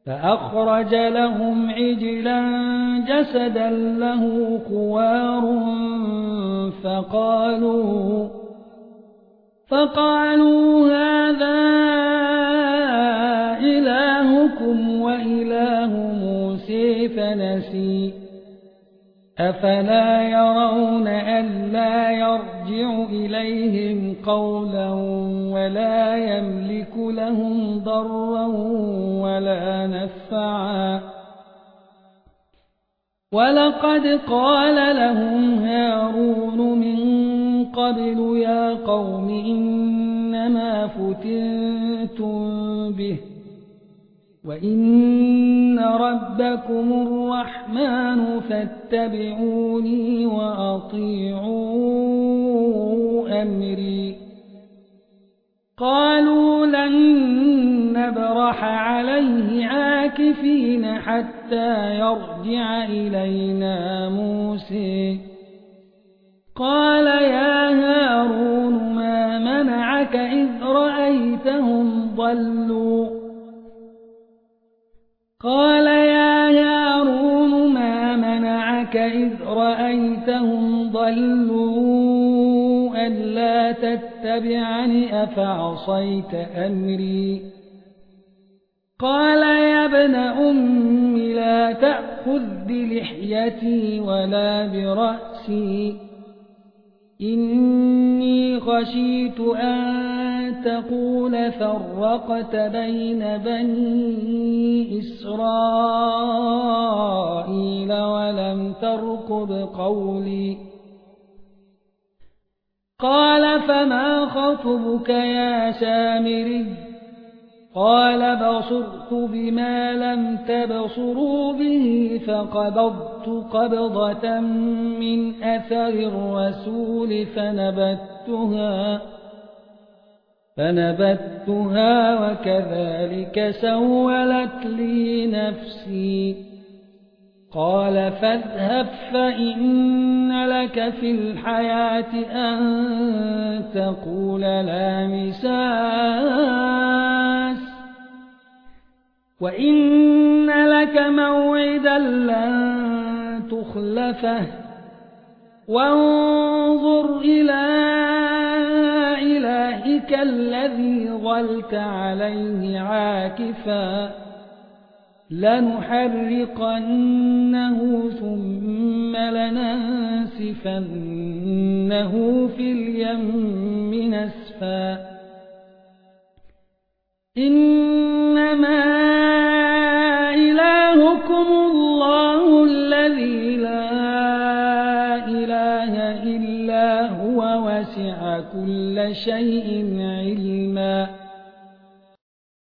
فأخرج لهم عجلا جسدا له خوار فقالوا هذا إلهكم وإله موسى فنسي أفلا يرون ألا يرجع إليهم قولا ولا يملك لهم ضرا ولا نفعا ولقد قال لهم هارون من قبل يا قوم إنما فتنتم به وإن ربكم الرحمن فاتبعوني وأطيعوا أمري قالوا لن نبرح عليه عاكفين حتى يرجع إلينا موسى قال يا هارون ما منعك إذ رأيتهم ضلوا قال يا هارون ما منعك إذ رأيتهم ضلوا ألا تتبعني أفعصيت أمري قال يا ابن أم لا تأخذ بلحيتي ولا برأسي إني خشيت أن تقول فرقت بين بني إسرائيل ولم ترقب قولي قال فما خطبك يا سامري قال بصرت بما لم تبصروا به فقبضت قبضة من أثر الرسول فنبتها وكذلك سولت لي نفسي قال فاذهب فإن لك في الحياة أن تقول لا مساس وإن لك موعدا لن تخلفه وانظر إلى إلهك الذي ظلت عليه عاكفا لنحرقنه ثم لننسفنه في اليم نسفا إنما إلهكم الله الذي لا إله إلا هو وسع كل شيء علما